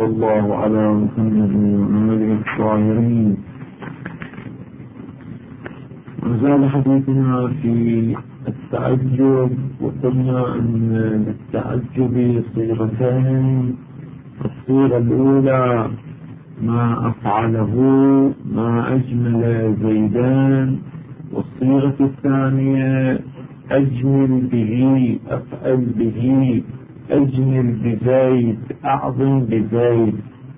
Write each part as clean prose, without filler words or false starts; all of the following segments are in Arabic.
وصلى الله على محمد وآله الطاهرين. وزال حديثنا في التعجب، وقلنا أن للتعجب صيغتين: الصيغة الأولى ما أفعله ما أجمل زيدان، والصيغة الثانية أجمل به أفعل به أجمل بزيد أعظم بزيد.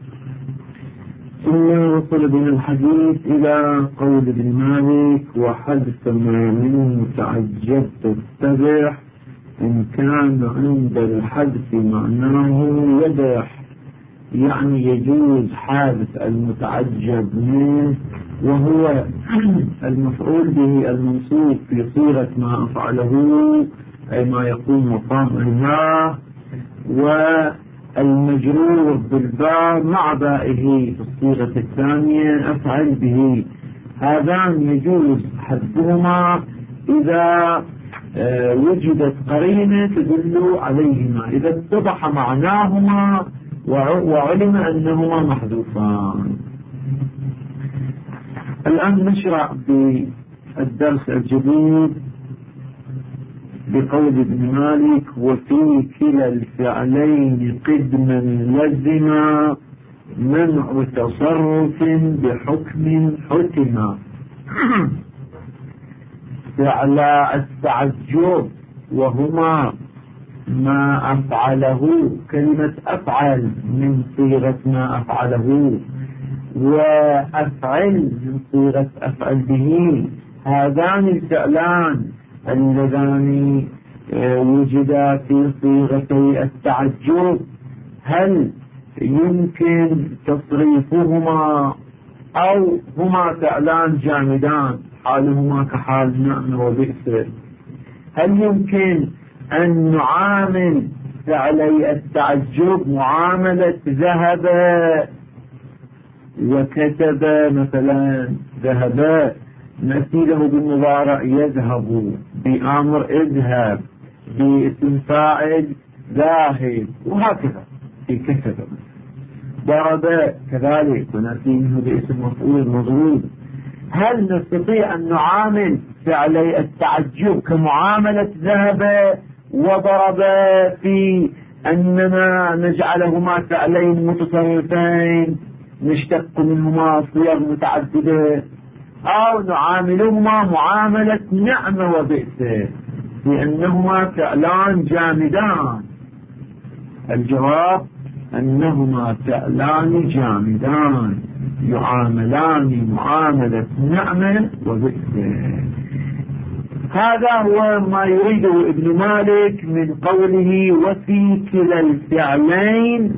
ثم وصل بنا الحديث إلى قول ابن مالك: وحدث ما منه تعجب تتبع إن كان عند الحدث معناه يدح، يعني يجوز حادث المتعجب منه وهو المفعول به المنصوب في صيغة ما أفعله أي ما يقوم مقام الله، والمجرور بالباء مع بائه في الصيغة الثانية أفعل به. هذان يجوز حذفهما إذا وجدت قرينة تدل عليهما، إذا اتضح معناهما وعلم أنهما محذوفان. الآن نشرع بالدرس الجديد بقول ابن مالك: وفي كلا الفعلين قدما لزما منع تصرف بحكم حكما. فعل التعجب وهما ما أفعله، كلمة أفعل من صيغة ما أفعله، وأفعل من صيغة أفعل به. هذان الفعلان اللذان وجدا في صيغتي التعجب، هل يمكن تصريفهما أو هما فعلان جامدان حالهما كحال نعم وبئس؟ هل يمكن أن نعامل فعلي التعجب معاملة ذهب وكتب؟ مثلا ذهب نأتي له بالمضارع يذهب، بأمر اذهب، باسم فاعل ذاهب، وهكذا في كتب. ضرب كذلك ونأتي منه باسم مفعول مضروب. هل نستطيع أن نعامل فعلي التعجب كمعاملة ذهب وضرب في أننا نجعلهما فعلين متصرفين نشتق منهما صيغ متعددة، أو نعاملهما معاملة نعمة وبئس لأنهما فعلان جامدان؟ الجواب أنهما فعلان جامدان يعاملان معاملة نعمة وبئس. هذا هو ما يريده ابن مالك من قوله: وفي كلا الفعلين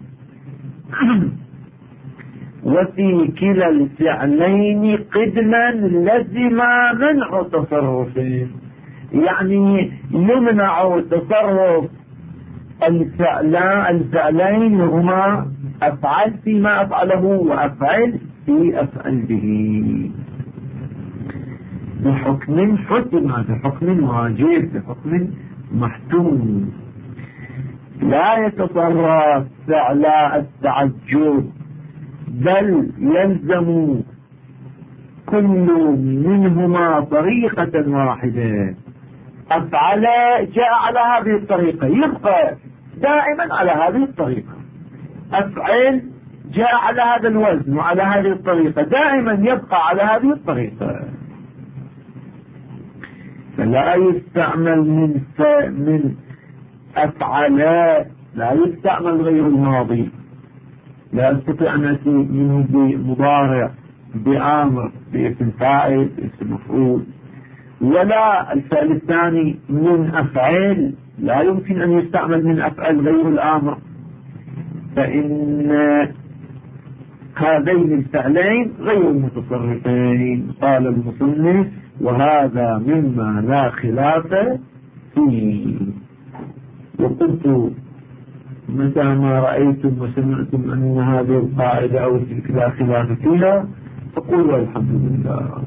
وفي كلا الفعلين قدما لزم منع تصرف، يعني يمنع تصرف الفعلين هما أفعل فيما أفعله وأفعل في أفعل به بحكم حكم، بحكم واجب، بحكم محتوم. لا يتصرف فعل التعجب، بل يلزم كل منهما طريقة واحدة. أفعل جاء على هذه الطريقة يبقى دائما على هذه الطريقة، أفعل جاء على هذا الوزن وعلى هذه الطريقة دائما يبقى على هذه الطريقة. فلا يستعمل من أفعل، لا يستعمل غير الماضي. لا أستطيع أن أتي منه بمضارع، بآمر، باسم فاعل، باسم مفعول. ولا الفعل الثاني من أفعل، لا يمكن أن يستعمل من أفعل غير الآمر، فإن هذين الفعلين غير متصرفين. قال المصنف: وهذا مما لا خلاف فيه. وقلت: متى ما رأيتم وسمعتم أن هذه القاعدة أو تلك لا خلاف فيها فقولوا الحمد لله.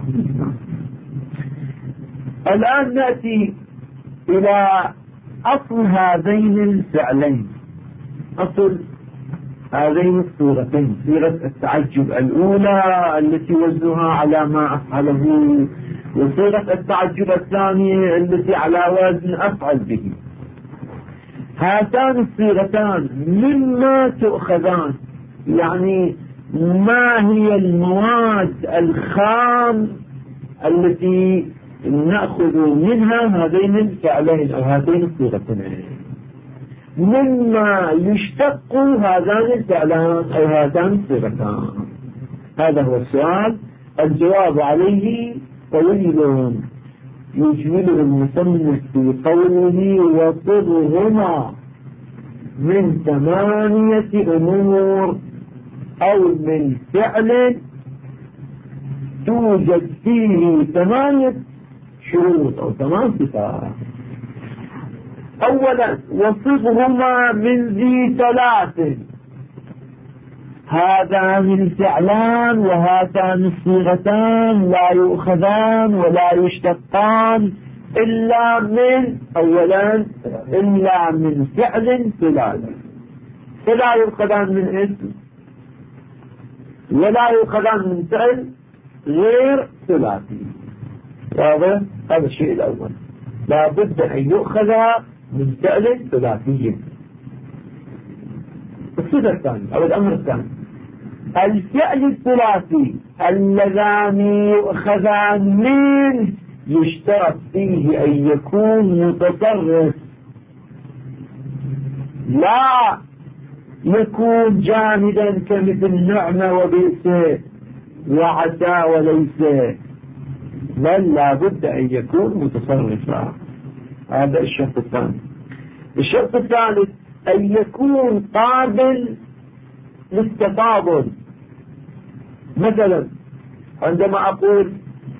الآن نأتي إلى أصل هذين الفعلين. أصل هذين الصورتين، صيغة التعجب الأولى التي وزنها على ما أفعله، وصيغة التعجب الثانية التي على وزن أفعل به. هاتان الصيغتان مما تؤخذان، يعني ما هي المواد الخام التي نأخذ منها هذين الفعلين أو هاتين الصيغتين، مما يشتق هذان الفعلان أو هاتان الصيغتان. هذا هو السؤال، الجواب عليه طويل يجمله المصنف في قوله وصرهما من 8 أمور أو من فعل توجد فيه 8 شروط أو 8 صفات. أولا وصفهما من ذي 3، هذان الفعلان وهاتان الصيغتان لا يؤخذان ولا يشتقان إلا من أولا إلا من فعل ثلاثي، فلا يؤخذان من اسم ولا يؤخذان من فعل غير ثلاثي. واضح؟ هذا الشيء الأول، لا بد أن يؤخذ من فعل ثلاثي. الصفة الثانية أو الأمر الثاني، الفعل الثلاثي اللذان يؤخذان منه يشترط فيه أن يكون متصرف، لا يكون جامدا كمثل نعمة وبئس وعسى وليس، بل لا بد أن يكون متصرفا. هذا الشرط الثاني. الشرط الثالث أن يكون قابل للتفاضل. مثلا عندما أقول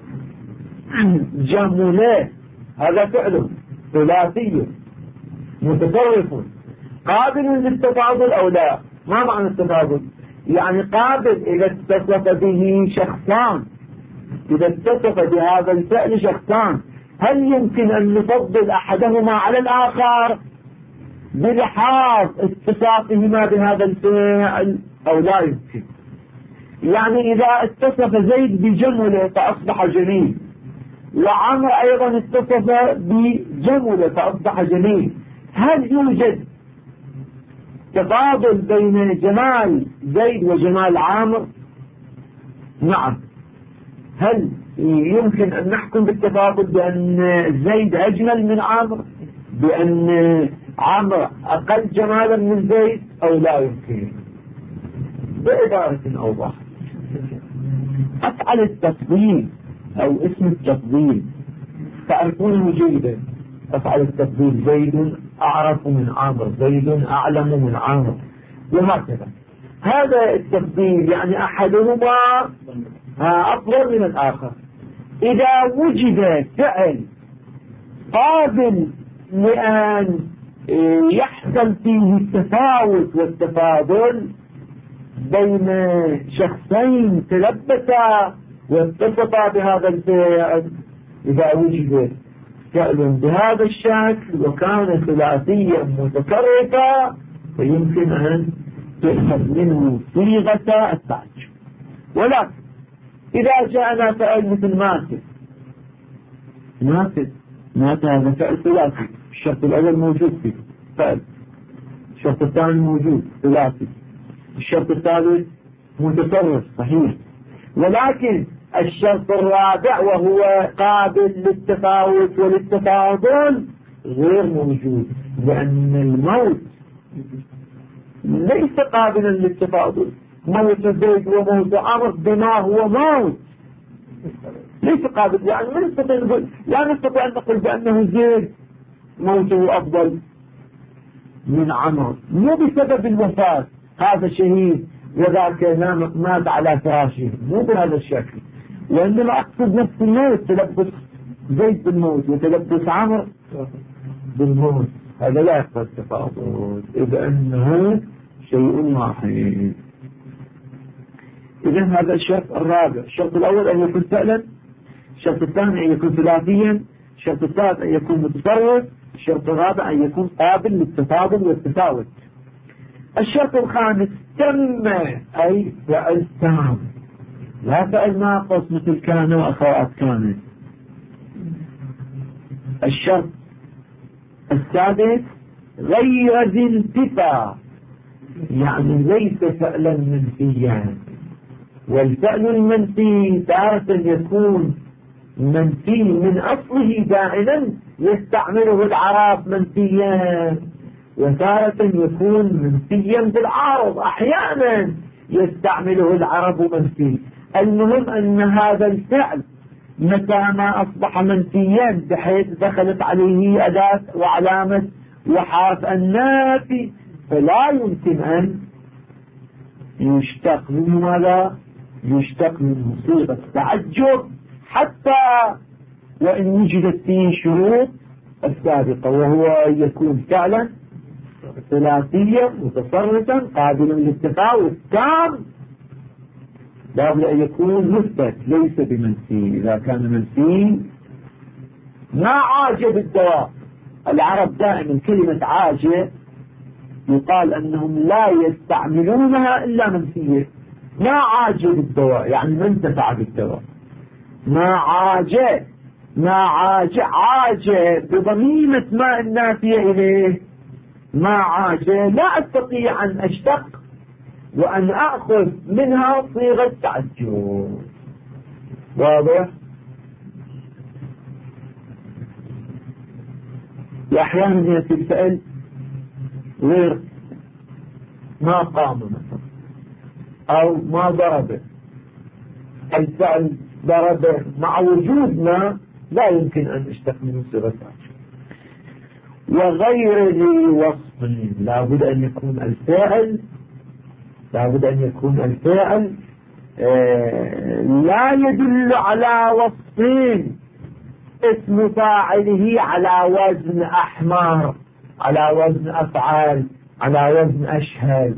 جمله، هذا فعل ثلاثي متصرف قابل للتفاضل أو لا؟ ما معنى التفاضل؟ يعني قابل إذا اتصف به شخصان، إذا اتصف بهذا الفعل شخصان، هل يمكن أن نفضل أحدهما على الآخر بلحاظ اتصافهما بهذا الفعل أو لا يمكن؟ يعني إذا اتصف زيد بجمله فأصبح جميل، وعمر أيضا اتصف بجمله فأصبح جميل، هل يوجد تفاضل بين جمال زيد وجمال عامر؟ نعم. هل يمكن أن نحكم بالتفاضل بأن زيد أجمل من عامر، بأن عامر أقل جمالا من زيد، أو لا يمكن؟ بعبارة أوضح، أفعل التفضيل أو اسم التفضيل تعرفونه جيدا. أفعل التفضيل زيد أعرف من عامر، زيد أعلم من عامر، وهكذا. هذا التفضيل يعني أحدهما أفضل من الآخر. إذا وجد فعل قابل لأن يحصل فيه التفاوت والتفاضل بين شخصين تلبسا واتصفا بهذا الفعل، إذا وجد فعل بهذا الشكل وكان ثلاثيا متكررا فيمكن أن تؤخذ منه صيغة التعجب. ولكن إذا جاءنا فعل مثل مات هذا فعل ثلاثي، الشرط الأول موجود فيه فعل، الشرط الثاني موجود ثلاثي، الشرط الثالث متصرف صحيح، ولكن الشرط الرابع وهو قابل للتفاوت وللتفاضل غير موجود، لأن الموت ليس قابلا للتفاضل. موت زيد وموت عمرو بما هو موت ليس قابل، يعني لا نستطيع أن نقول بأنه زيد موته أفضل من عمرو، مو بسبب الوفاة هذا شهيد وذاك مات على فراشه، مو بهذا الشكل، وإنما أقصد نفس الموت، تلبس زيد بالموت وتلبس عمرو بالموت، هذا لا يقصد التفاضل، إذا أنه شيء واحد. إذن هذا الشرط الرابع. الشرط الأول أن يكون فعلا، الشرط الثاني أن يكون ثلاثيا، الشرط الثالث أن يكون متصرف، الشرط الرابع أن يكون قابل للتفاضل والتفاوت. الشرط الخامس تم، أي فعل تام، لا فعل ناقص مثل كان وأخوات كانت. الشرط السادس غير ذي انتفاع، يعني ليس فعلا منفيا. والفعل المنفي تارة يكون منفي من أصله دائما يستعمله العرب منفيا، وتارة يكون منفيا بالعارض أحيانا يستعمله العرب منفي. المهم أن هذا الفعل متى ما أصبح منفيا بحيث دخلت عليه أداة وعلامة وحرف النافي فلا يمكن أن يشتق منه ماذا؟ يشتق منه صيغة تعجب، حتى وإن وجدت فيه شروط السابقة، وهو أن يكون فعلا ثلاثيا متصرفا قابلا للتفاوت تام، لابد أن يكون مثبت ليس بمنفي. إذا كان منفي ما عاجب الدواء. العرب دائما كلمة عاجب يقال أنهم لا يستعملونها إلا منفية. ما عاجب الدواء يعني ما انتفع بالدواء. ما عاجب، ما عاجب بضميمة ما النافية إليه. ما عاجب لا أستطيع أن أشتق وأن أخذ منها صيغة تعجب. واضح؟ وأحيانا يأتي الفعل غير ما قام مثلا أو ما ضرب. الفعل ضرب مع وجودنا لا يمكن أن أشتق منه صيغة تعجب. وغير ذي وصف، لابد أن يكون الفاعل لا يدل على وصفين. اسم فاعله على وزن أحمر، على وزن أفعال، على وزن أشهد.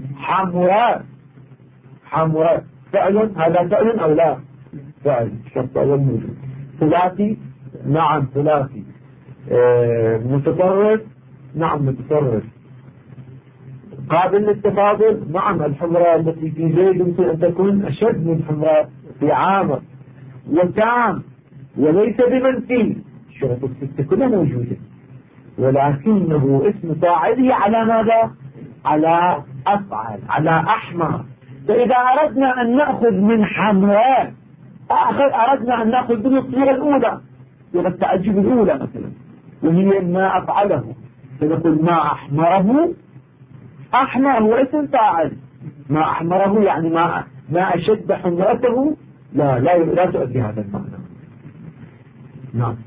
حمراء فعل، هذا فعل أو لا؟ فعل، شرط أول موجود. ثلاثي، نعم ثلاثي. متطرف، نعم متطرف. قابل للتفاضل، نعم الحمراء التي في زيد يمكن أن تكون أشد من حمراء في عامر. وتام وليس بمنفي، الشروط الستة كلها موجودة، ولكنه اسم فاعله على ماذا؟ على أفعل، على أحمر. فإذا أردنا أن نأخذ من حمراء أردنا أن نأخذ من الصيغة الأولى، صيغة التعجب الأولى مثلا، وهي ما أفعله، فنقول ما أحمره. أحمر هو اسم فاعل، ما أحمره يعني ما أشد حمرته. لا تؤدي هذا المعنى. نعم.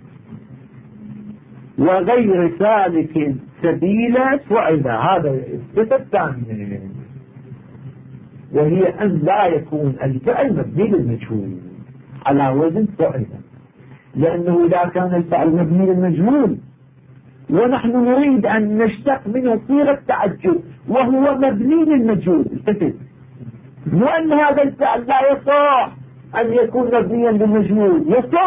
وغير سالك سبيلا فعلا، هذا الصفة الثانية، وهي أن لا يكون الفعل مبني للمجهول على وزن فعلا، لأنه إذا كان الفعل مبني للمجهول ونحن نريد أن نشتق منه صيغة تعجب وهو مبني للمجهول، مو أن هذا الفعل لا يصح أن يكون مبنيا للمجهول،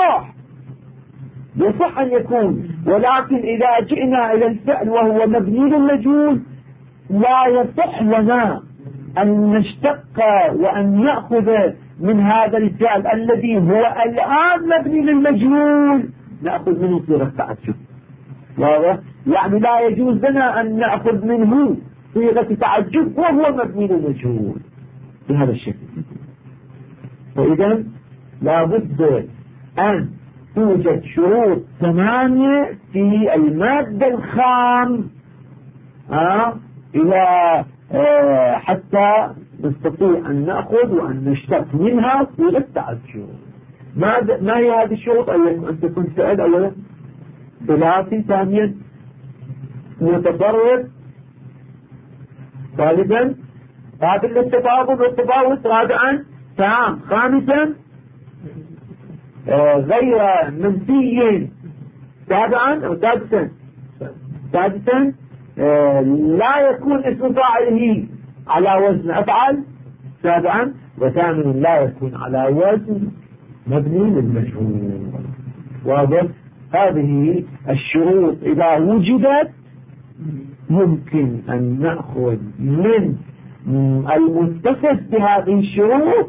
يصح أن يكون، ولكن إذا جئنا إلى الفعل وهو مبني للمجهول لا يصح لنا أن نشتق وأن نأخذ من هذا الفعل الذي هو الآن مبني للمجهول نأخذ منه صيغة تعجب. واضح؟ يعني لا يجوز لنا أن نأخذ منه صيغة تعجب وهو مبني للمجهول بهذا الشكل. فإذا لابد أن توجد شروط 8 في المادة الخام إلى حتى نستطيع أن نأخذ وأن نشتق منها صيغة تعجب. ما هي هذه الشروط؟ أن تكون فعل أولا، ثلاثي، ثانيا متطرف، ثالثا قابل للتفاضل والتفاوت، رابعا تام، خامسا غير منفي، سابعا أو سادسا لا يكون اسم فاعله على وزن أفعل، سابعا، وثامنا لا يكون على وزن مبني للمجهول. واضح؟ هذه الشروط إذا وجدت يمكن أن نأخذ من المتصف بهذه الشروط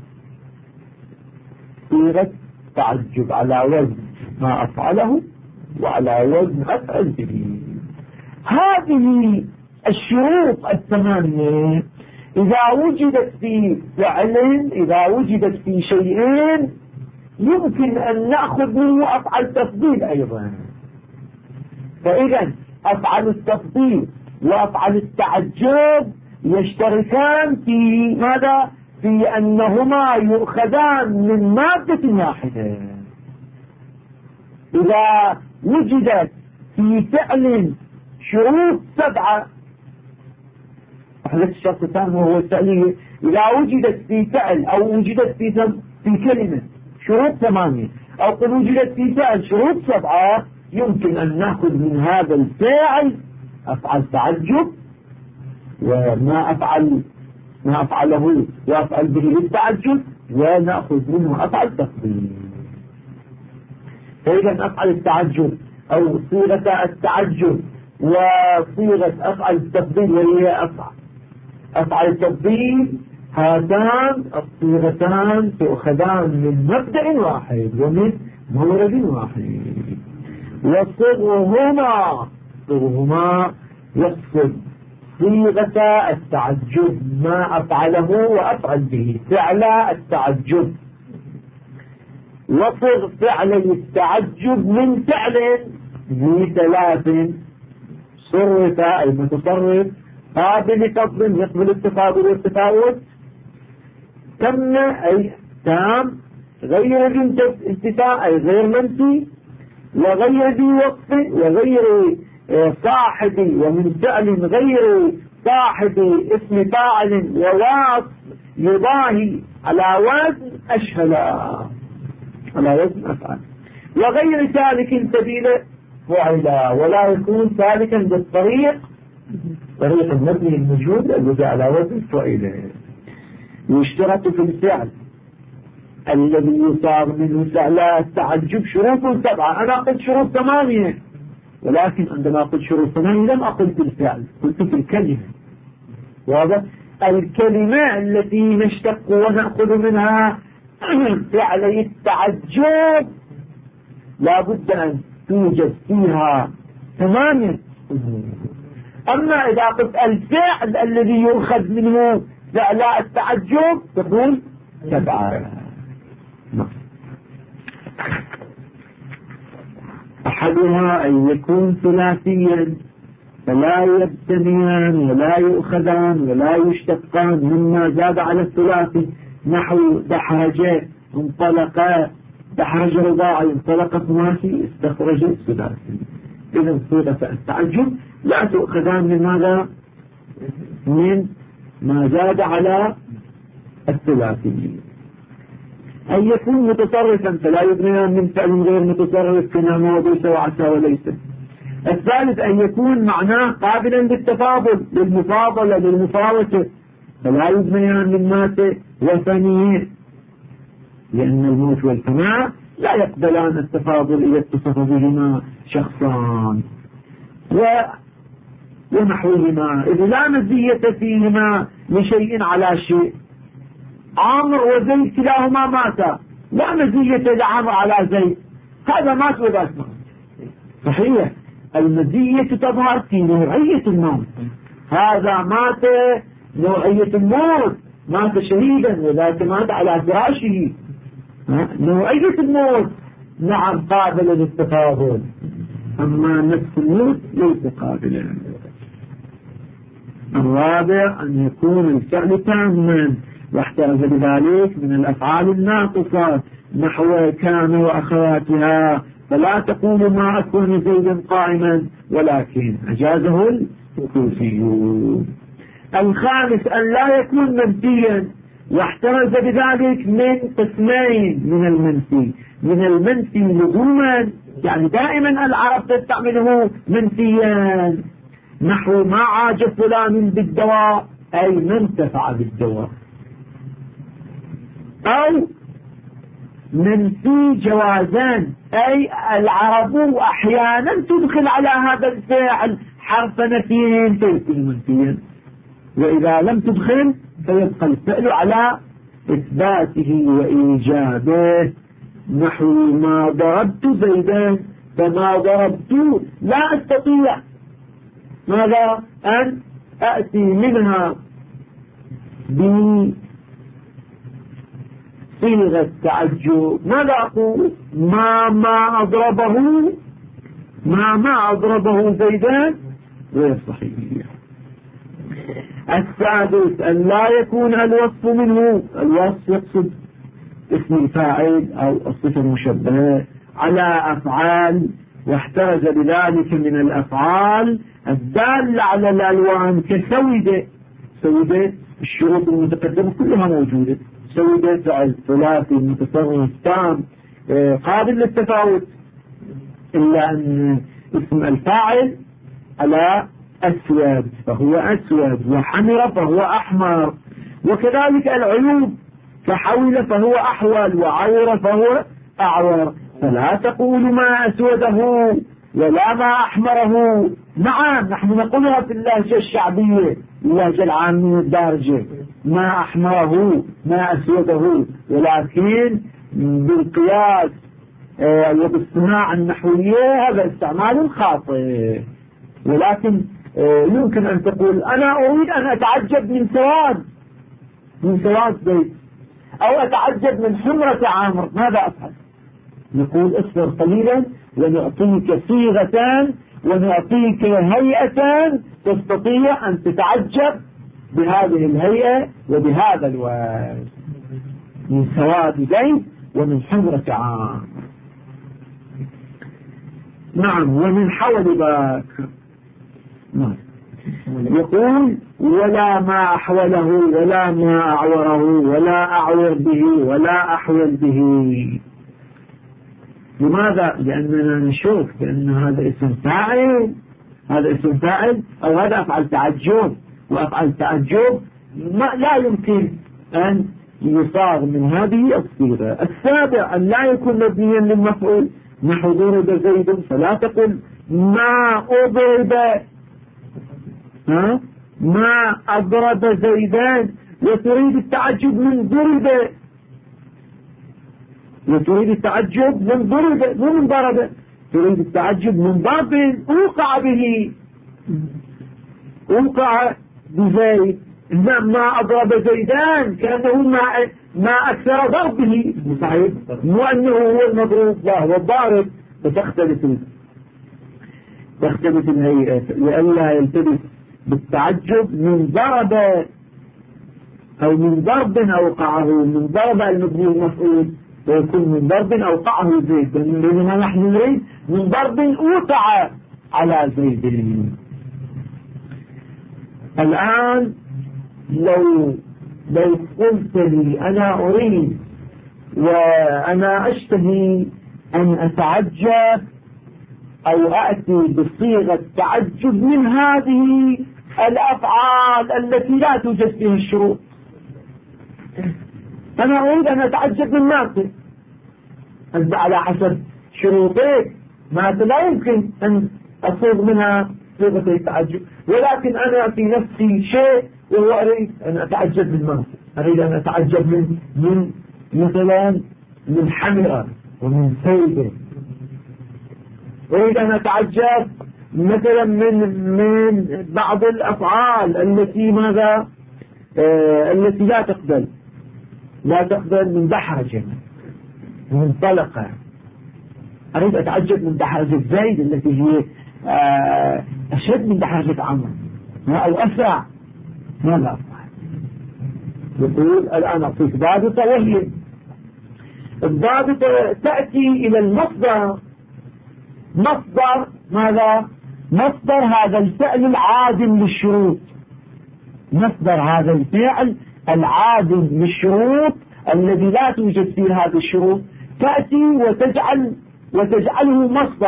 صيغة تعجب على وزن ما أفعله وعلى وزن أفعل به. هذه الشروط الثمانية إذا وجدت في فعل، إذا وجدت في شيئين، يمكن أن نأخذ منه أفعل تفضيل أيضا. فإذا أفعل التفضيل وأفعل التعجب يشتركان في ماذا؟ في أنهما يؤخذان من مادة واحدة. إذا وجدت في فعل شروط 7، أحدث الشرط الثاني وهو التألية، إذا وجدت في فعل أو وجدت في كلمة شروط 8 أو قد وجدت في فعل شروط 7، يمكن أن نأخذ من هذا الفاعل أفعل تعجب وما أفعله وأفعل به للتعجب، ونأخذ منه أفعل تفضيل. فإذا أفعل التعجب أو صيغة التعجب وصيغة أفعل التفضيل وهي أفعل التفضيل، هاتان الصيغتان تؤخذان من مبدأ واحد ومن مورد واحد. وصيغهما يقصد صيغة التعجب ما أفعله وأفعل به، فعل التعجب. وصيغ فعل التعجب من فعل ب3 صرف أي متصرف قابل لفضل يقبل التفاضل والتفاوت، تم أي تام، غير انتفاء أي غير منفي، وغير ذي وقف وغير صاحب، ومن فعل غير صاحب اسم فاعل وواصف يضاهي على وزن أشهل على وزن أفعل، وغير سالك سبيل فعلا، ولا يكون سالكا بالطريق طريق المبني الموجود الذي على وزن فعلا. يشترط في الفعل الذي يصار منه فعل التعجب شروط 7. أنا قلت شروط 8، ولكن عندما قلت شروط 8 لم أقل في الفعل، قلت في الكلمة. واضح؟ الكلمة التي نشتق ونأخذ منها فعل التعجب لا بد أن توجد فيها 8. أما إذا قلت الفعل الذي يؤخذ منه فعل التعجب تقول 7. أحدها أن يكون ثلاثيا فلا يبتنيان ولا يؤخذان ولا يشتقان مما زاد على الثلاثي، نحو دحرج انطلق، دحرج رباعي انطلق ثلاثي استخرج ثلاثي. إذا صيغة التعجب لا تؤخذان من ماذا؟ من ما زاد على الثلاثي. أن يكون متصرفا فلا يبنيان من فعل غير متصرف كنعم وليس وعسى وليس. الثالث أن يكون معناه قابلا للتفاضل للمفاضلة للمفاوتة، فلا يبنيان من مات وثنيه، لأن الموت والفناء لا يقبلان التفاضل إذا اتصف بهما شخصان ونحوهما، إذ لا مزية فيهما لشيء على شيء. عامر وزيد كلاهما ماتا، لا مزية لعامر على زيد، هذا مات وذاك مات. صحيح المزية تظهر في نوعية الموت، هذا مات نوعية الموت، مات شهيدا وذاك مات على فراشه. نوعية الموت نعم قابلة للتفاضل، أما نفس الموت ليس قابلا. الرابع أن يكون الفعل تاما، واحترز بذلك من الأفعال الناقصة نحو كان وأخواتها، فلا تقول ما أكون زيدا قائما، ولكن أجازه الكوفيون. الخامس أن لا يكون منفيا، واحترز بذلك من قسمين من المنفي لزوما، يعني دائما العرب تستعمله منفيا، نحو ما عاج فلان بالدواء أي ما انتفع بالدواء، أو منفي جوازان أي العرب أحيانا تدخل على هذا الفعل حرف نفي فيكون منفيا، وإذا لم تدخل فيبقى الفعل على إثباته وإيجابه. نحو ما ضربت زيدا، فما ضربت لا أستطيع ماذا أن أأتي منها بصيغة تعجب. ماذا أقول؟ ما أضربه زيدان غير صحيح. السادس أن لا يكون الوصف منه، الوصف يقصد اسم الفاعل أو الصفة المشبهة على أفعال، واحترز بذلك من الأفعال الدالة على الألوان كسودة. سودة الشروط المتقدمة كلها موجودة، سودة فعل ثلاثي متصرف تام قابل للتفاوت، إلا أن اسم الفاعل على أسود فهو أسود، وحمر فهو أحمر، وكذلك العيوب فحول فهو أحول، وعور فهو أعور. فلا تقول ما أسوده ولا ما أحمره. نعم نحن نقولها في اللهجة الشعبية، اللهجة العامية الدارجة، ما أحمره ما أسوده، ولكن بالقياس وبالصناعة النحوية هذا استعمال خاطئ. ولكن يمكن أن تقول أنا أريد أن أتعجب من سواد زيد، أو أتعجب من حمرة عامر، ماذا أفعل؟ نقول اصبر قليلا ونعطيك صيغتان ونعطيك هيئتان تستطيع أن تتعجب بهذه الهيئة وبهذا الوجه، من سواد زيد ومن حمرة عامر. نعم، ومن حول باكر. نعم. يقول ولا ما أحوله ولا ما أعوره ولا أعور به ولا أحول به. لماذا؟ لأننا نشوف بأن هذا اسم فاعل، هذا اسم فاعل أو هذا أفعل تعجب، وأفعل تعجب لا يمكن أن يصاغ من هذه الصيغة. السابع أن لا يكون مبنيا للمفعول، نحو ضرب زيد، فلا تقل ما أضرب ما أضرب زيدان وتريد التعجب من ضرب، وتريد التعجب من ضرب مو من ضرب، تريد التعجب من ضرب أوقع به، أوقع بزيد. ما أضرب زيدان كأنه ما أكثر ضربه، صحيح مو أنه هو المضروب، لا هو الضارب. فتختلف الهيئة لئلا يلتبس بالتعجب من ضرب أو من ضرب أوقعه، من ضرب المبني المفعول ويكون من ضرب أوقعه زيد، بينما نحن نريد من ضرب أوقع على زيد. الآن لو قلت لي أنا أريد وأنا أشتهي أن أتعجب أو أأتي بصيغة تعجب من هذه الأفعال التي لا توجد فيها الشروط، أنا أريد أن أتعجب من ماذا؟ أنت على حسب شروطك ماذا لا يمكن أن أصيغ منها صيغة التعجب، ولكن أنا في نفسي شيء وهو أريد أن أتعجب من ماذا؟ أريد أن أتعجب من مثلا من حمرة ومن سيدة، أريد أن أتعجب مثلا من بعض الأفعال التي ماذا التي لا تقبل من دحرجة من طلقة. أريد أتعجب من دحرجة زيد التي هي أشد من دحرجة عمرو أو أسرع، ماذا أفعل؟ يقول الآن أعطيك ضابطة، وهي الضابطة تأتي إلى المصدر. مصدر ماذا؟ مصدر هذا الفعل العادم للشروط، مصدر هذا الفعل العادم للشروط الذي لا توجد فيه هذه الشروط، تأتي وتجعله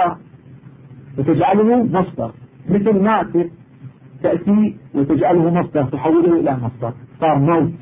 مصدر، مثل ماتت تأتي وتجعله مصدر، تحوله إلى مصدر، صار موت.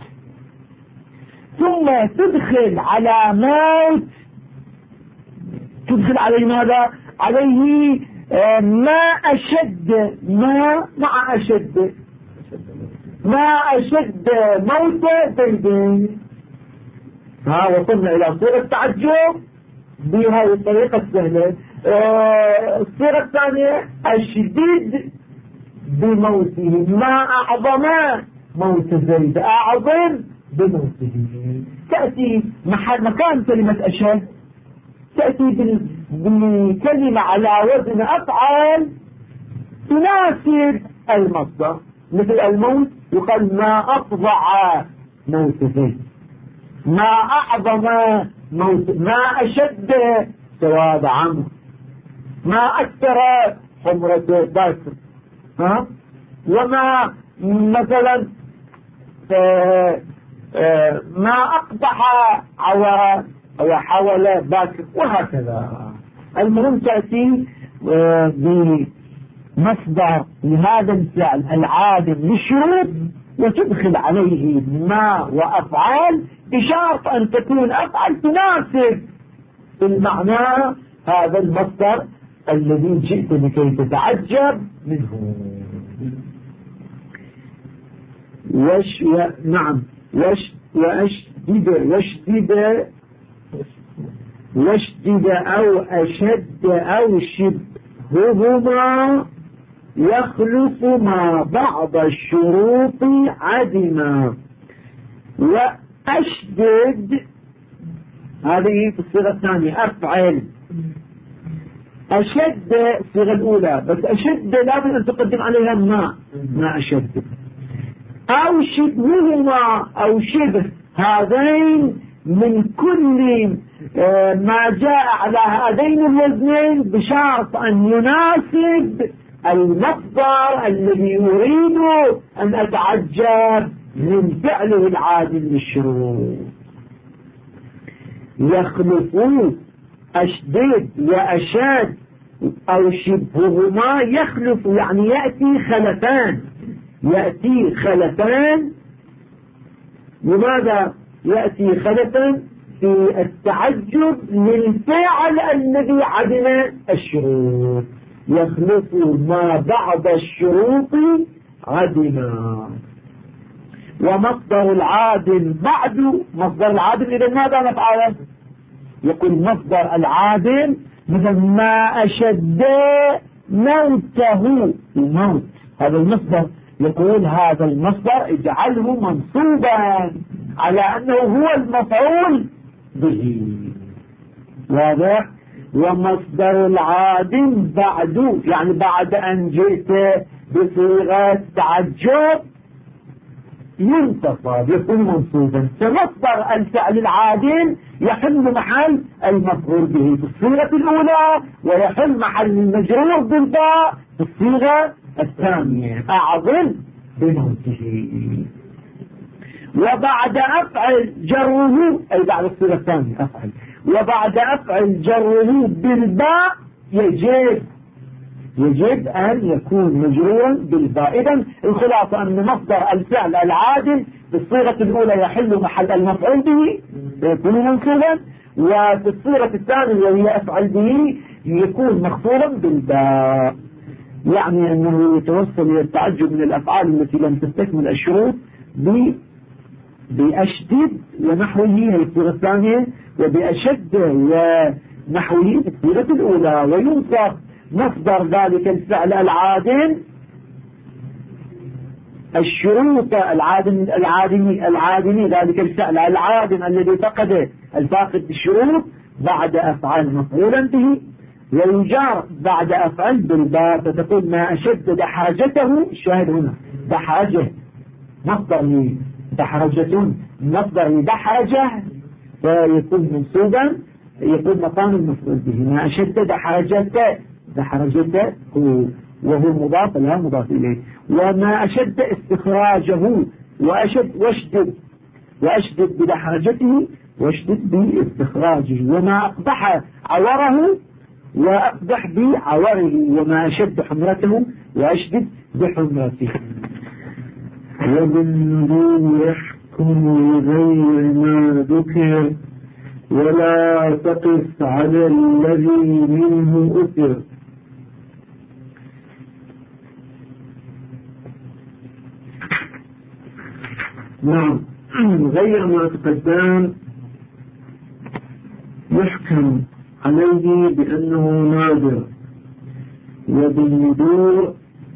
ثم تدخل على موت، تدخل عليه ماذا؟ عليه ما أشد ما مع أشد ما أشد موت زيد. وصلنا إلى صيغة تعجب بهذه الطريقة السهلة. الصيغة الثانية أشدد بموته، ما أعظم موت زيد، أعظم بموته. تأتي مكان كلمة أشد تأتي بكلمة على وزن أفعال تناسب المصدر، مثل الموت يقال ما أفظع موت زيد، ما أعظم موت، ما أشد سواد عمرو، ما أكثر حمرة باكر. وما مثلا ما أقبح عورة أو حول باكر، وهكذا. المهم تأتي بمصدر لهذا الفعل العادم للشروط وتدخل عليه ما وأفعال بشرط أن تكون أفعال تناسب المعنى هذا المصدر الذي جئت لكي تتعجب منه. نعم واشدد أو أشد أو شبههما يخلف ما بعض الشروط عدما. وأشدد هذه في الصيغة الثانية أفعل، أشد الصيغة الأولى، بس أشد لابد أن تقدم عليها ما أشد، أو شبههما أو شبه هذين من كل ما جاء على هذين الوزنين بشرط أن يناسب المصدر الذي يريد أن أتعجب من فعله العادل للشروط. يخلفون أشدد وأشد أو شبههما يخلف، يعني يأتي خلفان. لماذا يأتي خلفا؟ في التعجب للفعل الذي عدم الشروط، يخلف ما بعض الشروط عدما. ومصدر العادل بعد مصدر العادل، إذا ماذا نفعل؟ يقول مصدر العادل مثل ما أشد موته، الموت هذا المصدر، يقول هذا المصدر اجعله منصوبا على أنه هو المفعول به. واضح؟ ومصدر العادل بعد، يعني بعد أن جئت بصيغة تعجب ينتصب يكون منصوبا، فمصدر الفعل العادل يحل محل المفعول به في الصيغة الأولى، ويحل محل المجرور بالباء في الصيغة الثانية، أعظم بموته. وبعد أفعل جره، أي بعد الصيغة الثانية أفعل، وبعد أفعل جره بالباء يجب أن يكون مجرورا بالباء. إذن الخلاصة أن مصدر الفعل العادل بالصيغة الأولى يحل محل المفعول به يكون منصوبا، وفي الصيغة الثانية وهي أفعل به يكون مخصوصا بالباء. يعني أنه يتوصل إلى التعجب من الأفعال التي لم تستكمل الشروط بأشدد ونحوه هي الصيغة الثانية، وبأشد ونحوه الصيغة الأولى. وينصب مصدر ذلك الفعل العادل الشروط العادمي ذلك الفعل العادم الذي فقد الفاقد بالشروط بعد أفعال مفعولا به، ويجار بعد أفعل بالباء، فتقول ما أشد دحرجته. الشاهد هنا دحرجه مصدر دحرجة، مصدر دحرجه فيكون منصوبا، يكون مقام المفعول به. ما أشد دحرجته وهو مضاف لا مضاف إليه. وما أشد استخراجه، وأشدد بدحرجته وأشدد باستخراجه. وما أقبح عوره وأقبح بعوره. وما أشد حمرته وأشدد بحمرته. ومنه يحكم لغير ما ذكر ولا تقف على الذي منه أثر. نعم غير ما تقدم يحكم عليه بأنه نادر، وبالندور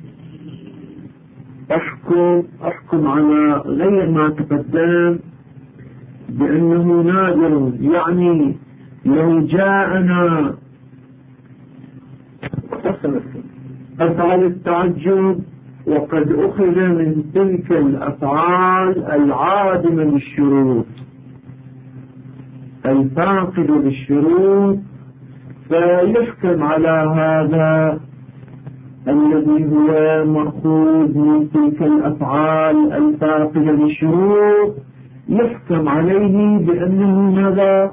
أحكم على غير ما تقدم بأنه نادر. يعني لو جاءنا أفعال التعجب وقد أخذ من تلك الأفعال العادمة للشروط الفاقدة للشروط، فيحكم على هذا الذي هو مأخوذ من تلك الأفعال الفاقدة للشروط، يحكم عليه بأنه ماذا؟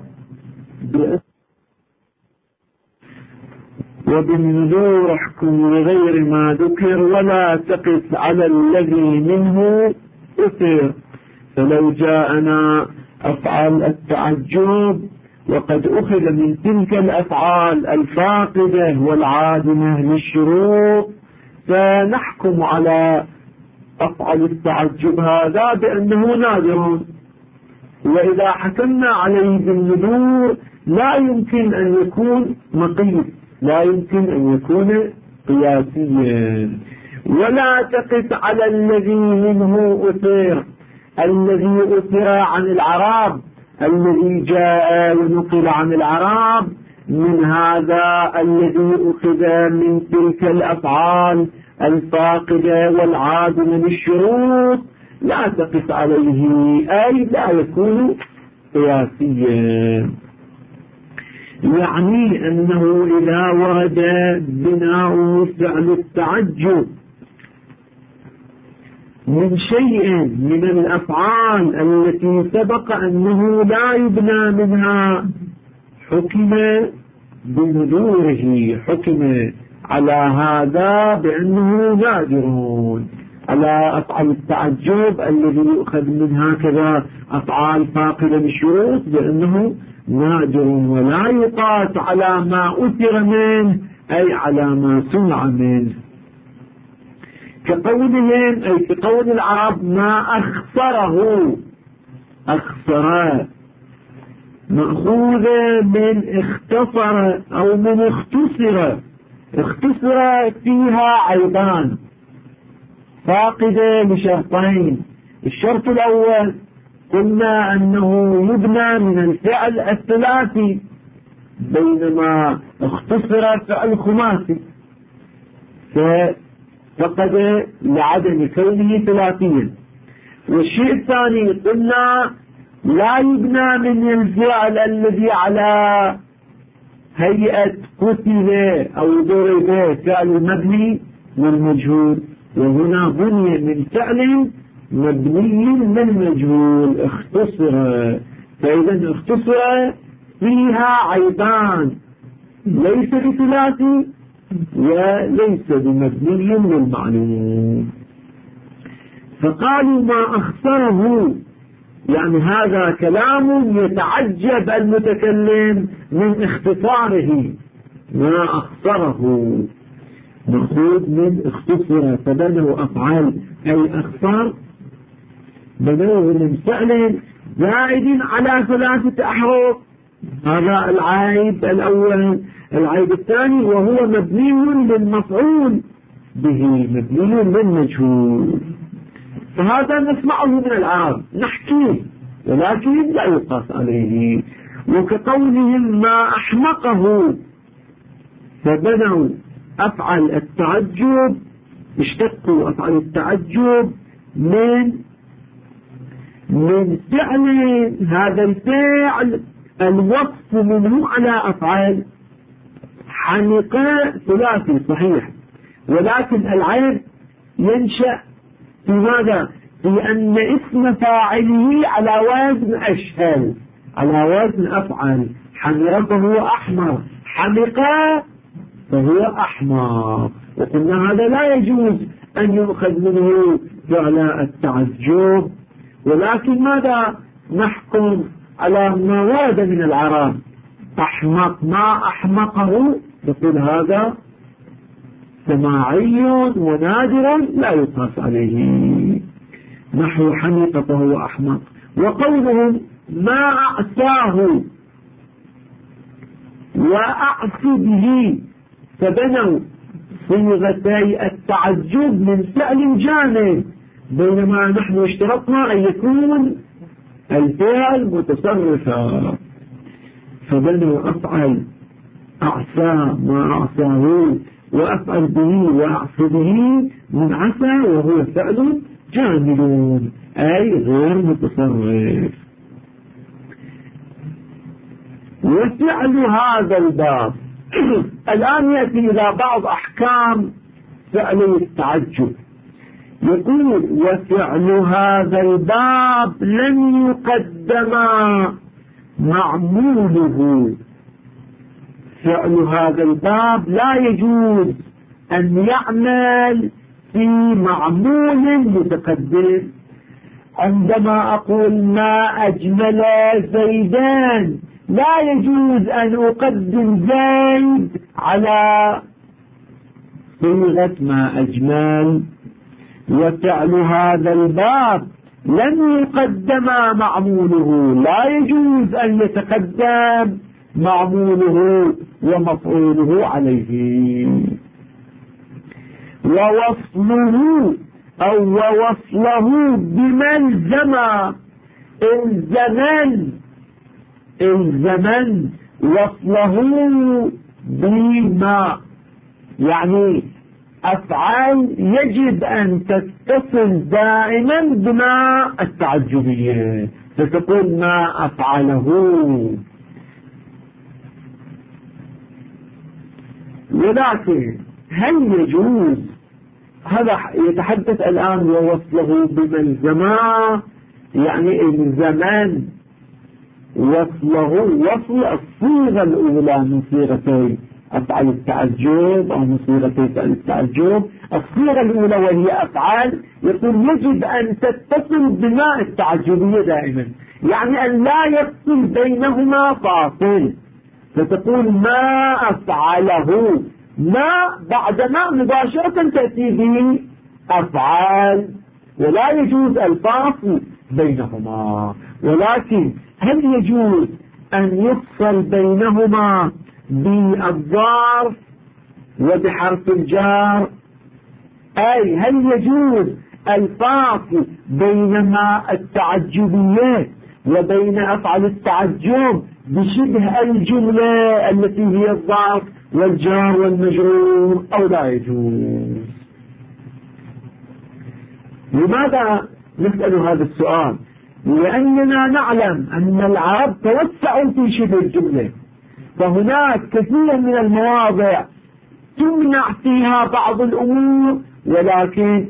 وبالنذور احكم لغير ما ذكر ولا تقف على الذي منه أثر. فلو جاءنا أفعال التعجب وقد أخذ من تلك الأفعال الفاقدة والعادمة للشروط، فنحكم على أفعال التعجب هذا بأنه نادر. وإذا حكمنا عليه بالنذور لا يمكن أن يكون مقيس، لا يمكن أن يكون قياسيا. ولا تقف على الذي منه أثر، الذي أثر عن العرب، الذي جاء ونقل عن العرب من هذا الذي أخذ من تلك الأفعال الفاقدة والعادمة للشروط، لا تقف عليه، أي لا يكون قياسيا. يعني أنه إذا ورد بناء فعل التعجب من شيء من الأفعال التي سبق أنه لا يبنى منها، حكم بنذوره، حكم على هذا بأنه نادر. على أفعال التعجب الذي يؤخذ من هكذا أفعال فاقدة للشروط بأنه نادر، ولا يقاس على ما أثر منه، أي على ما صنع منه. كقولهم أي كقول العرب ما أخسره، أخسر مأخوذ من اختصر أو من اختصر. اختصر فيها عيبان فاقدة لشرطين. الشرط الأول قلنا أنه يبنى من الفعل الثلاثي، بينما اختصر فعل خماسي فقد لعدم كونه ثلاثيا. والشيء الثاني قلنا لا يبنى من الفعل الذي على هيئة قتل أو ضرب، فعل مبني والمجهول، وهنا بني من فعل مبني للمجهول اختصر. فإذا اختصر فيها عيبان، ليس بثلاثي وليس بمبني للمعلوم. فقالوا ما أخسره، يعني هذا كلام يتعجب المتكلم من اختصاره. ما أخسره مأخوذ من اختصر، فبنوا أفعال أي أخسر بنوه من فعل زائد على 3 أحرف. هذا العيب الأول. العيب الثاني وهو مبني للمفعول به، مبني للمجهول. فهذا نسمعه من العرب نحكيه، ولكن لا يقاس عليه. وكقولهم ما أحمقه، فبنوا أفعل التعجب، اشتقوا أفعل التعجب من فعل هذا الفعل الوصف منه على أفعال. حنق ثلاثي صحيح، ولكن العيب ينشأ في ماذا؟ في أن اسم فاعله على وزن أشهل، على وزن أفعل. حمق فهو أحمر، حمق فهو أحمر. وقلنا هذا لا يجوز أن يؤخذ منه فعل التعجب، ولكن ماذا نحكم على ما ورد من العرب؟ أحمق، ما أحمقه، يقول هذا سماعي ونادر لا يقاس عليه. نحو حميق فهو أحمق. وقولهم ما أعساه وأعس به، فبنوا صيغتي التعجب من فعل جامد، بينما نحن اشترطنا أن يكون الفعل متصرفا، فبنوا أفعل أعسى ما أعساه وأفعل به وأعس به من عسى، وهو فعل جامد أي غير متصرف. وفعل هذا الباب الآن يأتي إلى بعض أحكام فعل التعجب. يقول وفعل هذا الباب لن يقدم معموله. فعل هذا الباب لا يجوز أن يعمل في معمول متقدم. عندما أقول ما أجمل زيدان لا يجوز أن أقدم زيد على صيغة ما أجمل. وفعل هذا الباب لن يقدم معموله، لا يجوز أن يتقدم معموله ومفعوله عليه. ووصله أو ووصله بملزم الزمن وصله بما، يعني أفعال يجب أن تتصل دائما بما التعجبية، فتقول ما أفعله. ولكن هل يجوز، هذا يتحدث الآن ووصله بملزما، يعني الزمان وصله وصل الصيغة الأولى من صيغتي أفعل التعجب أو من صيغتي فعل التعجب، الصيغة الأولى وهي أفعال، يقول يجب أن تتصل بما التعجبية دائما، يعني أن لا يفصل بينهما فاصل، فتقول ما أفعله، ما بعد ما مباشرة تأتي به أفعال، ولا يجوز الفاصل بينهما. ولكن هل يجوز أن يفصل بينهما بالظرف وبحرف الجار؟ أي هل يجوز الفاصل بينما التعجبيات وبين أفعل التعجب بشبه الجملة التي هي الظرف والجار والمجرور، أو لا يجوز؟ لماذا نسأل هذا السؤال؟ لأننا نعلم أن العرب توسعوا في شبه الجملة، فهناك كثير من المواضع تمنع فيها بعض الأمور، ولكن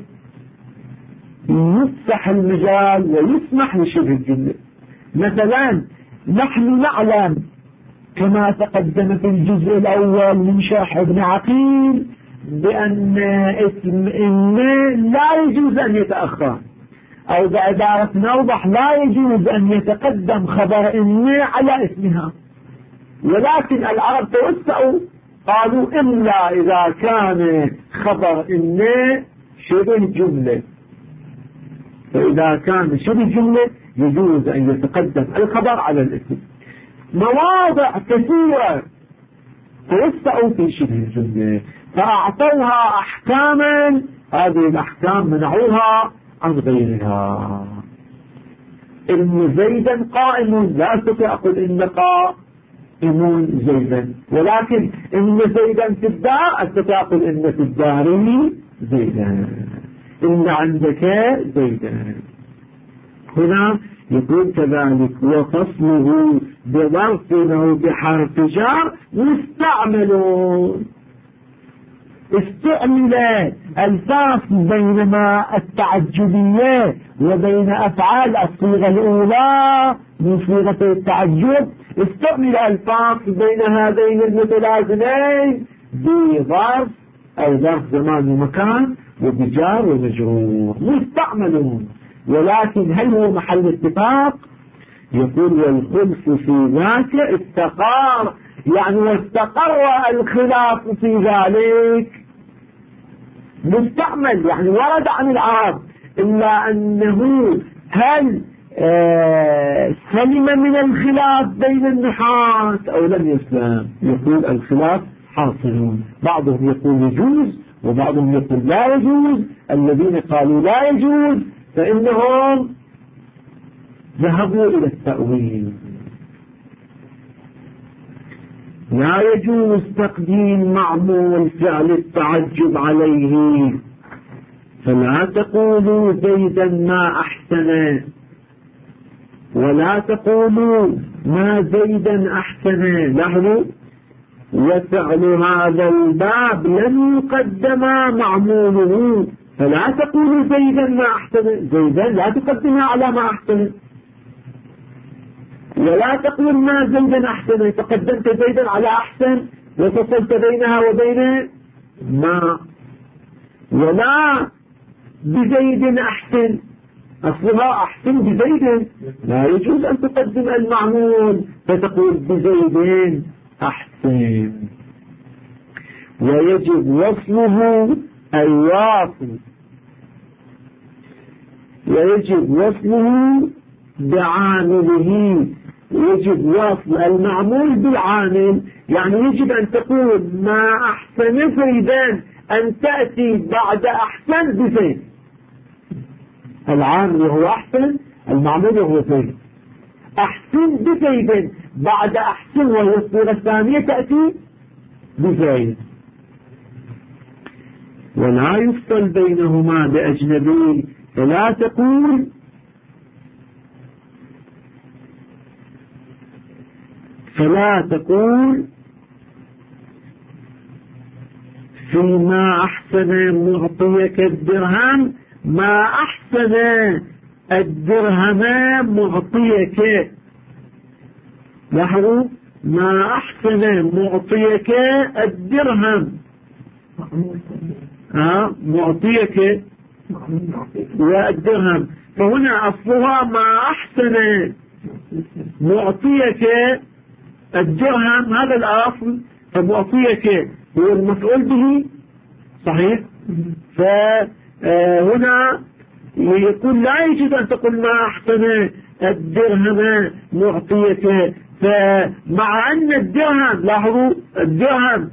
يفتح المجال ويسمح لشبه الجملة. مثلا نحن نعلم كما تقدم في الجزء الأول من شرح ابن عقيل بأن اسم إن لا يجوز أن يتأخر، أو بعبارة نوضح لا يجوز أن يتقدم خبر إن على اسمها، ولكن العرب توسعوا قالوا إلا إذا كان خبر إن شبه جملة، فإذا كان شبه جملة يجوز أن يتقدم الخبر على الاسم. مواضع كثيرة توسعوا في شبه الجملة فأعطوها أحكاما، هذه الأحكام منعوها عن غيرها. إن زيدا قائم لا أستطيع أقول إن قائم زيدا، ولكن إن زيدا في الدار أستطيع أقول إن في الدار زيدا، إن عندك زيدا. هنا يقول كذلك وفصله بظرف أو بحرف جار مستعملون. استعمل الفاصل بينما التعجبية وبين أفعال الصيغة الأولى من صيغة التعجب، استعمل الفاصل بين هذين المتلازمين بظرف أو ظرف زمان ومكان وبجار ومجرور مستعملون. ولكن هل هو محل اتفاق؟ يقول والخلف في ذاك استقر، يعني واستقر الخلاف في ذلك. مستعمل يعني ورد عن العرب إلا أنه هل سلم من الخلاف بين النحاة أو لم يسلم؟ يقول الخلاف حاصل، بعضهم يقول يجوز وبعضهم يقول لا يجوز. الذين قالوا لا يجوز فإنهم ذهبوا إلى التأويل. لا يجوز تقديم معمول فعل التعجب عليه، فلا تقولوا زيدا ما أحسن ولا تقولوا ما زيدا أحسن. لاحظوا، وفعل هذا الباب لم يقدم معموله، فلا تقولوا زيدا ما أحسن، زيدا لا تقدمها على ما أحسن، ولا تقول ما زيدا أحسن، تقدمت زيدا على أحسن وفصلت بينها وبين ما، ولا بزيد أحسن، أصلها أحسن بزيد، لا يجوز أن تقدم المعمول فتقول بزيد أحسن. ويجب وصله الواصل، ويجب وصله بعامله، يجب وصل المعمول بالعامل، يعني يجب أن تقول ما أحسن زيدا أن تأتي بعد أحسن بزيد، العامل وهو أحسن، المعمول وهو زيد، أحسن بزيد بعد أحسن وهي الصورة الثانية تأتي بزيد. ولا يفصل بينهما بأجنبي، فلا تقول فيما أحسن معطيك الدرهم ما أحسن الدرهم معطيك. لاحظوا، ما أحسن معطيك الدرهم، معطيك والدرهم، فهنا أصلها ما أحسن معطيك الدرهم، هذا الأصل، فمعطيك هو المفعول به صحيح. فهنا يقول لا يجوز أن تقول ما أحسن الدرهم معطيك، فمع أن الدرهم، لاحظوا الدرهم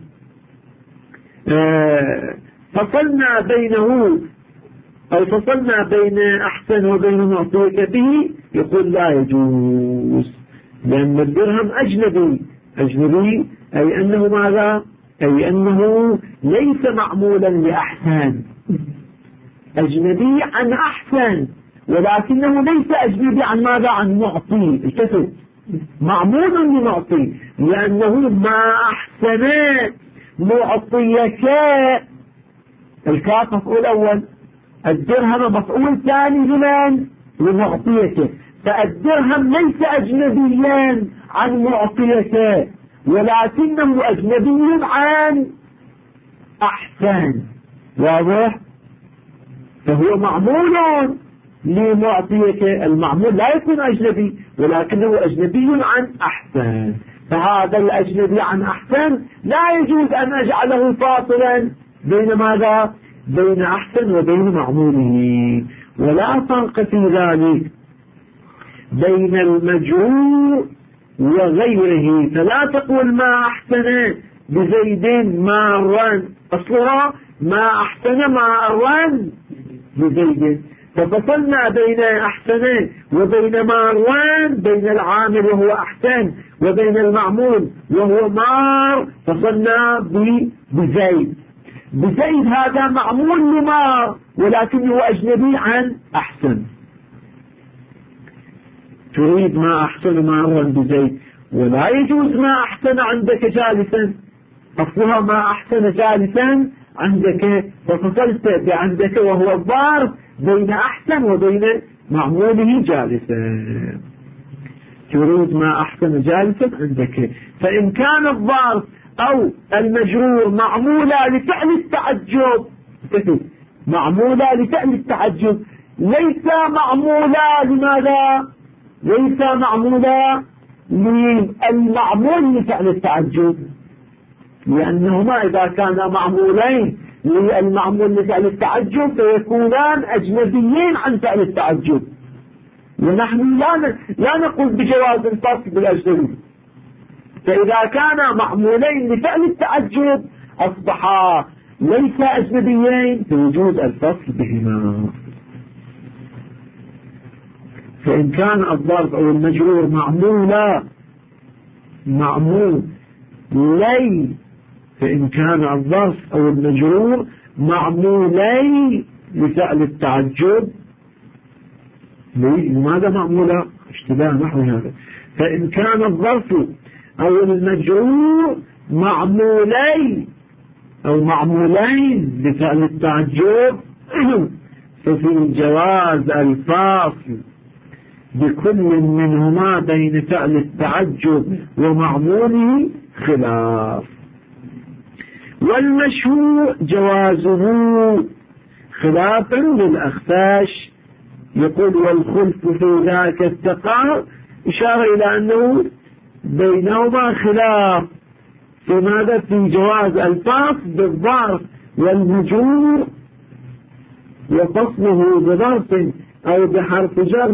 فصلنا بينه أو فصلنا بين أحسن وبين معطيك به، يقول لا يجوز، لأن الدرهم أجنبي أي أنه ماذا؟ أي أنه ليس معمولا لأحسن، أجنبي عن أحسن، ولكنه ليس أجنبي عن ماذا؟ عن معطي، الكسر معمول لمعطي، لأنه ما أحسن معطيك، الكاف مفعول أول، الدرهم مفعول ثاني لمن؟ لمعطيك، فالدرهم ليس أجنبيا عن معطيك ولكنه أجنبي عن أحسن، واضح؟ فهو معمول لمعطيك، المعمول لا يكون أجنبي ولكنه أجنبي عن أحسن، فهذا الأجنبي عن أحسن لا يجوز أن أجعله فاصلا بين ماذا؟ بين أحسن وبين معموله. ولا فرق في ذلك بين المجرور وغيره، فلا تقول ما أحسن بزيد مارا، أصلها ما أحسن مارا بزيد، ففصلنا بين أحسن وبين مارا، بين العامل وهو أحسن وبين المعمول وهو مار، فصلنا بزيد. بزيد هذا معمول لمار ولكنه أجنبي عن أحسن. تريد ما أحسن مارا بزيد، ولا يجوز ما أحسن عندك جالسا، أصلها ما أحسن جالسا عندك، ففصلت بعندك وهو الضار بين أحسن وبين معموله جالسا. تريد ما أحسن جالسا عندك، فإن كان الضار أو المجرور معمولا لفعل التعجب، معمولا لفعل التعجب، ليس معمولا لماذا؟ ليس معمولا للمعمول لفعل التعجب، لأنهما إذا كانا معمولين للمعمول لفعل التعجب فيكونان أجنبيين عن فعل التعجب، ونحن لا نقول بجواز الفصل بالأجنبي. فإذا كان معمولين لفعل التعجب أصبحا ليس أجنبيين فيجوز الفصل بهما. فإن كان الظرف أو المجرور معمولي، فإن كان الظرف أو المجرور معمولي لفعل التعجب، لماذا معمولا؟ اشتباه نحو هذا. فإن كان الظرف أو المجرور معمولي أو معمولين لفعل التعجب ففي جواز الفاصل بكل منهما بين فعل التعجب ومعموله خلاف. والمشهور جوازه خلافا للأخفاش. يقول والخلف في ذاك استقر، إشارة إلى أنه بينهما خلاف في ماذا؟ في جواز الفصل بالظرف والمجرور وفصله بظرف أو بحرف جر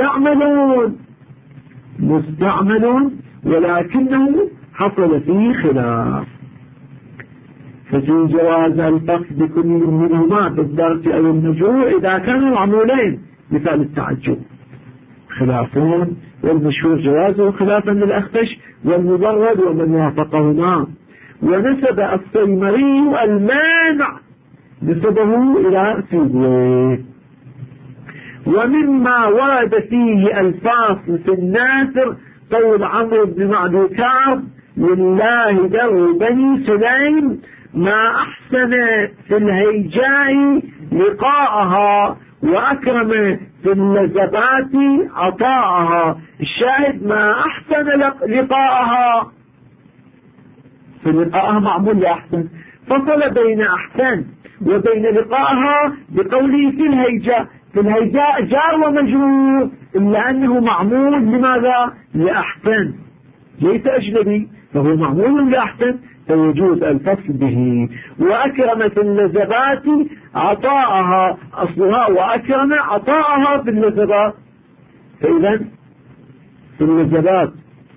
مستعمل ولكنه حصل فيه خلاف. ففي جواز الفصل بكل منهما بالظرف أو المجرور إذا كانوا معمولين لفعل التعجب خلافون، والمشهور جوازه خلافا للأخفش والمضرد ومن وافقهما. ونسب الصيمري المانع نسبه إلى سيبويه. ومما ورد فيه الفاصل في الناثر قول عمرو بن معدي كعب لله در بني سليم ما أحسن في الهيجاء لقاءها وأكرم في اللذبات عطاءها. الشاهد ما أحسن لقاءها، في لقاءها معمول لأحسن، فصل بين أحسن وبين لقاءها بقوله في الهيجاء. في الهيجاء جار ومجرور إلا أنه معمول لماذا؟ لأحسن، ليس أجنبي فهو معمول لأحسن فيجوز الفصل به. وأكرم في اللذبات عطاءها، أصلها وأكرم عطاءها في اللذبات، فإذا في اللذبات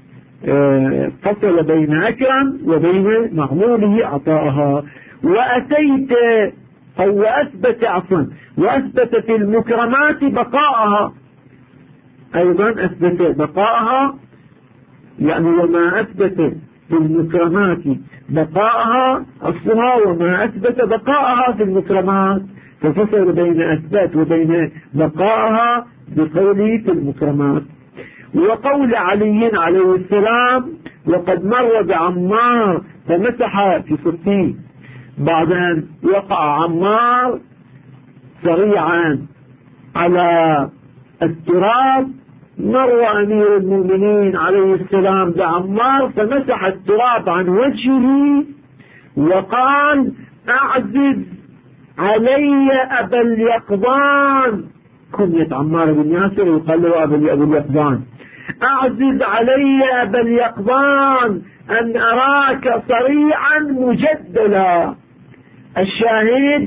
فصل بين أكرم وبين معموله عطاءها. وأتيت أو وأثبت عفوا وأثبت في المكرمات بقاءها، أيضا أثبت بقاءها، يعني وما أثبت في المكرمات بقاءها أصلها وما أثبت بقاءها في المكرمات، ففصل بين أثبات وبين بقاءها بقوله في المكرمات. وقول علي عليه السلام وقد مر بعمار فمسح في صفين، بعد أن وقع عمار سريعا على التراب مر أمير المؤمنين عليه السلام بعمار فمسح التراب عن وجهه وقال أعزز علي أبا اليقظان، كنية عمار بن ياسر وقال له أبو اليقظان، أعزز علي أبا اليقظان أن أراك صريعا مجدلا. الشاهد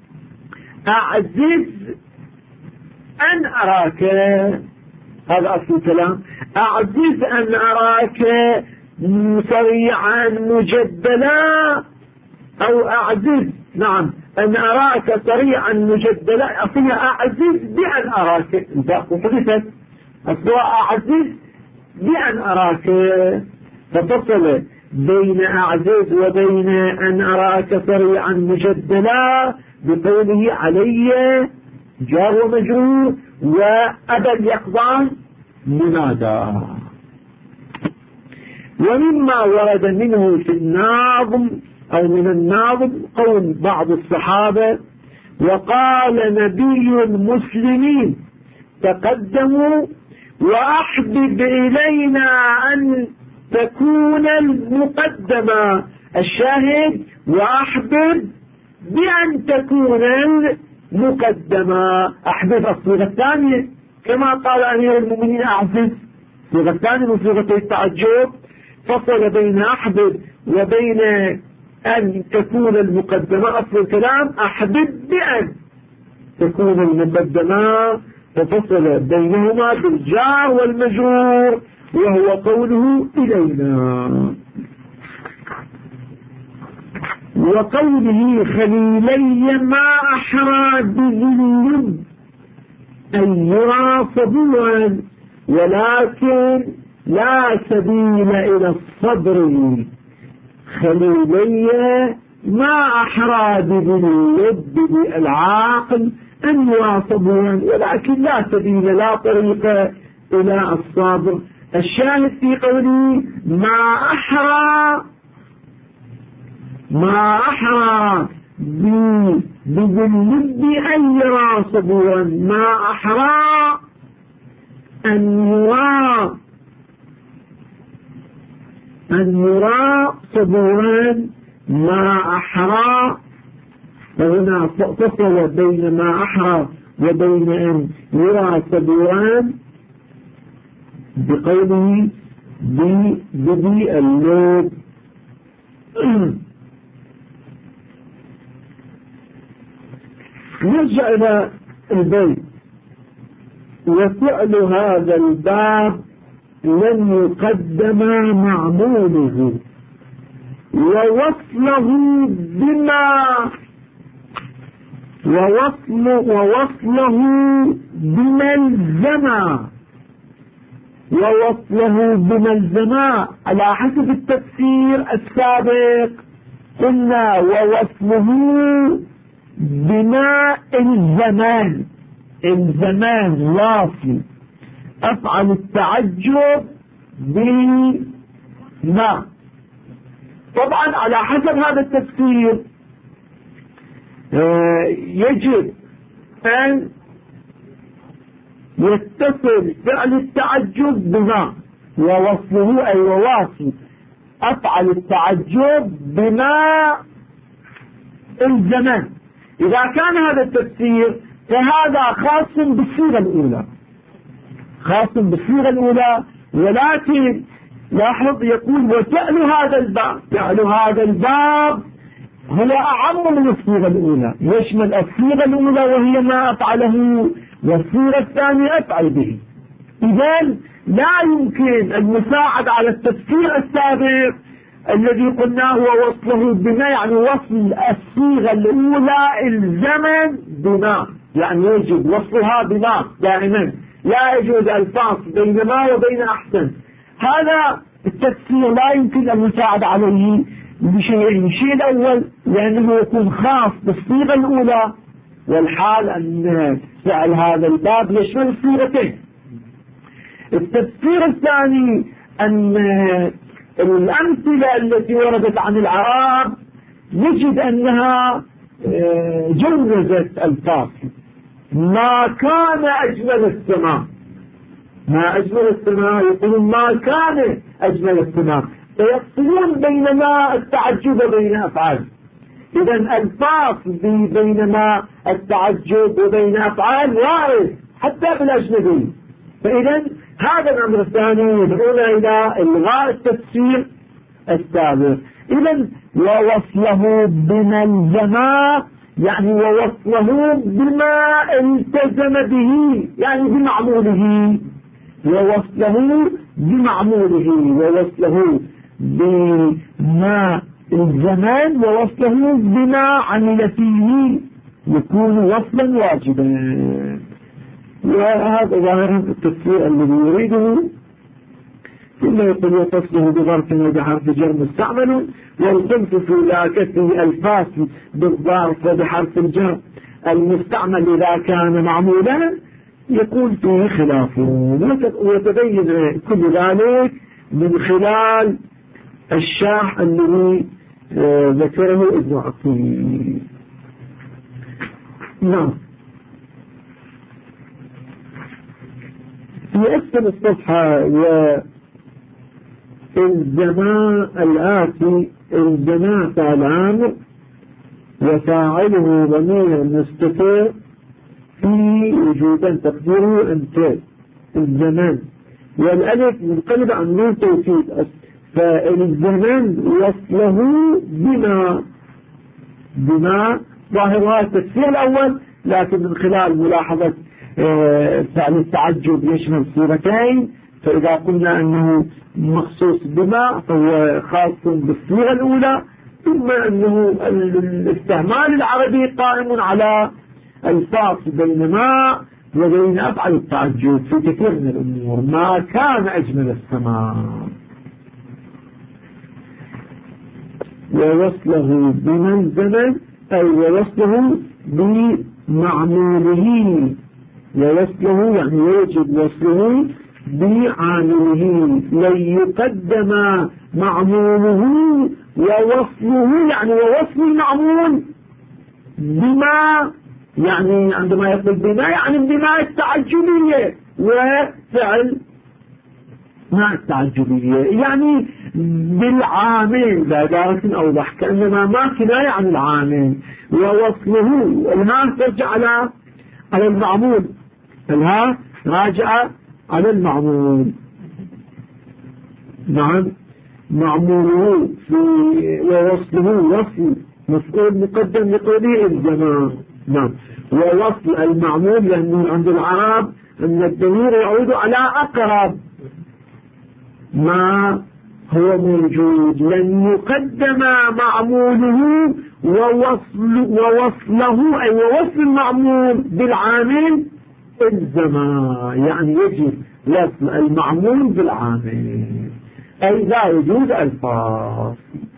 أعزز أن أراك، هذا أصل الكلام، أعزز أن أراك صريعا مجدلا، أو أعزز نعم أن أراك صريعا مجدلا، أصلها أعزز بأن أراك، الباء حدثت أصلها أعزز بأن أراك، ففصل بين أعزز وبين أن أراك صريعا مجدلا بقوله علي جار ومجرور وأبا اليقظان منادى. ومما ورد منه في الناظم أو من الناظم قول بعض الصحابة وقال نبي المسلمين تقدموا وأحبب إلينا أن تكون المقدمة. الشاهد وأحبب بأن تكون المقدمة، أحبب الصيغة الثانية كما قال أمير المؤمنين أعزز، صيغة ثانية من صيغة التعجب، فصل بين أحبب وبين أن تكون المقدمة أصل الكلام أحبب بأن تكون المقدمة تفصل بينهما بالجار والمجرور، وهو قوله إلينا. وقوله خليلي ما أحرى بذل أن يرى صبوا ولكن لا سبيل إلى الصبر. خليلي ما أحرى بذل بالعاقل أن يرى صبوا ولكن لا سبيل لا طريق إلى الصبر. الشاهد في قوله ما أحرى بذل أن يرى صبوا، ما أحرى أن يرى صبوا، ما أحرى. فهنا فصل بين ما أحرى وبين أن يرى صبوا بقوله بذي اللوب. نرجع إلى البيت. وفعل هذا الباب لن يقدم معموله ووصله بملزمة على حسب التفسير السابق. قلنا ووصله بما الزمان واصل. أفعل التعجب بما. طبعا على حسب هذا التفسير يجب أن يتصل فعل التعجب بما، ووصله أي وواصل أفعل التعجب بما الزمان. إذا كان هذا التفسير فهذا خاص بالصيغة الأولى، ولكن لاحظ يقول وفعل هذا الباب هو أعم من الصيغة الأولى، يشمل الصيغة الأولى وهي ما أفعله، والصيغة الثانية أفعل به. إذن لا يمكن المساعد على التفسير السابق الذي قلناه ووصله بما، يعني وصل الصيغة الأولى الزمن بما، يعني يجب وصلها بما دائما، لا يجوز الفاصل بين ما وبين أحسن. هذا التفسير لا يمكن المساعد عليه بشيئين. الشيء الأول لأنه يكون خاص بالصيغة الأولى، والحال أن فعل هذا الباب يشمل الصيغتين. التفسير الثاني أن الأمثلة التي وردت عن العرب نجد أنها جوزت الفاصل. ما كان أجمل السماء، ما أجمل السماء، يقولون ما كان أجمل السماء، فيفصلون بين ما التعجب وبين أفعال. إذن الفاصل بين ما التعجب وبين أفعال وارد حتى بالأجنبي. فإذن هذا الأمر الثاني يدعونا إلى إلغاء التفسير السابق. إذن ووصله بملزمة، يعني ووصله بما التزم به، يعني بمعموله، ووصله بما الزمان، ووصله بما عمل فيه، يكون وصلا واجبا. وهذا ظاهر التفسير الذي يريده. ثم يقول وفصله بظرف وبحرف جر مستعمل، والخلف في لاكته الفاصل بالظرف وبحرف الجر المستعمل إذا كان معمولا يكون فيه خلاف، ويتبين كل ذلك من خلال الشرح الذي ذكره ابن عقيل. نعم. في أسفل الصفحة والزمان الآتي الزمان فعل عامر وفاعله ضمير مستتر في وجودا تقديره أنت الزمان، والألف منقلب عن نون توكيد فالزمن وصله بما ظاهر هذا التفسير الأول، لكن من خلال ملاحظة فعل التعجب يشمل صورتين، فإذا قلنا أنه مخصوص بما فهو خاص بالصيغة الأولى، ثم أنه الاستعمال العربي قائم على الفاصل بين ما وبين أفعل التعجب في كثير من الأمور. ما كان أجمل السماء، ووصله بمن زمن أي ووصله بمعموله، ووصله يعني يجب وصله بعامله، لن يقدم معموله ووصله يعني ووصل المعمول بما، يعني عندما يقول بما يعني بما التعجبية وفعل ما التعجبية يعني بالعامل بعبارة أوضح، كأنما ما كناية عن العامل. ووصله الها ترجع على المعمول، الها راجعة على المعمول. نعم، معموله في ووصله وصل مفعول مقدم لقوله الزمان. نعم، ووصل المعمول لأنه عند العرب أن الضمير يعود على أقرب ما هو موجود، لن يقدم معموله ووصله أي ووصل المعمول بالعامل الزمان، يعني يجب وصل المعمول بالعامل، أي لا يجوز الفاصل.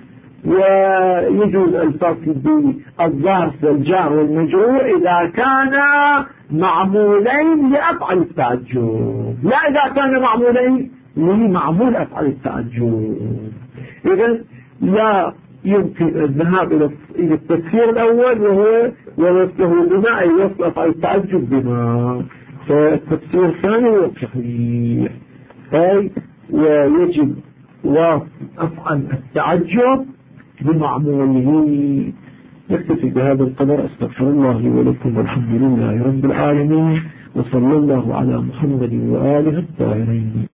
ويجوز الفصل بالظرف والجار والمجرور إذا كان معمولين لأفعل التعجب، لا إذا كان معمولين لمعمول أفعل التعجب. إذن لا يمكن الذهاب إلى التفسير الأول وهو ووصله بما أي وصل أفعل التعجب بما، فالتفسير الثاني هو الصحيح، أي ويجب وصل أفعل التعجب بمعموله. نكتفي بهذا القدر. استغفر الله لي ولكم والحمد لله رب العالمين، وصلى الله على محمد وآله الطاهرين.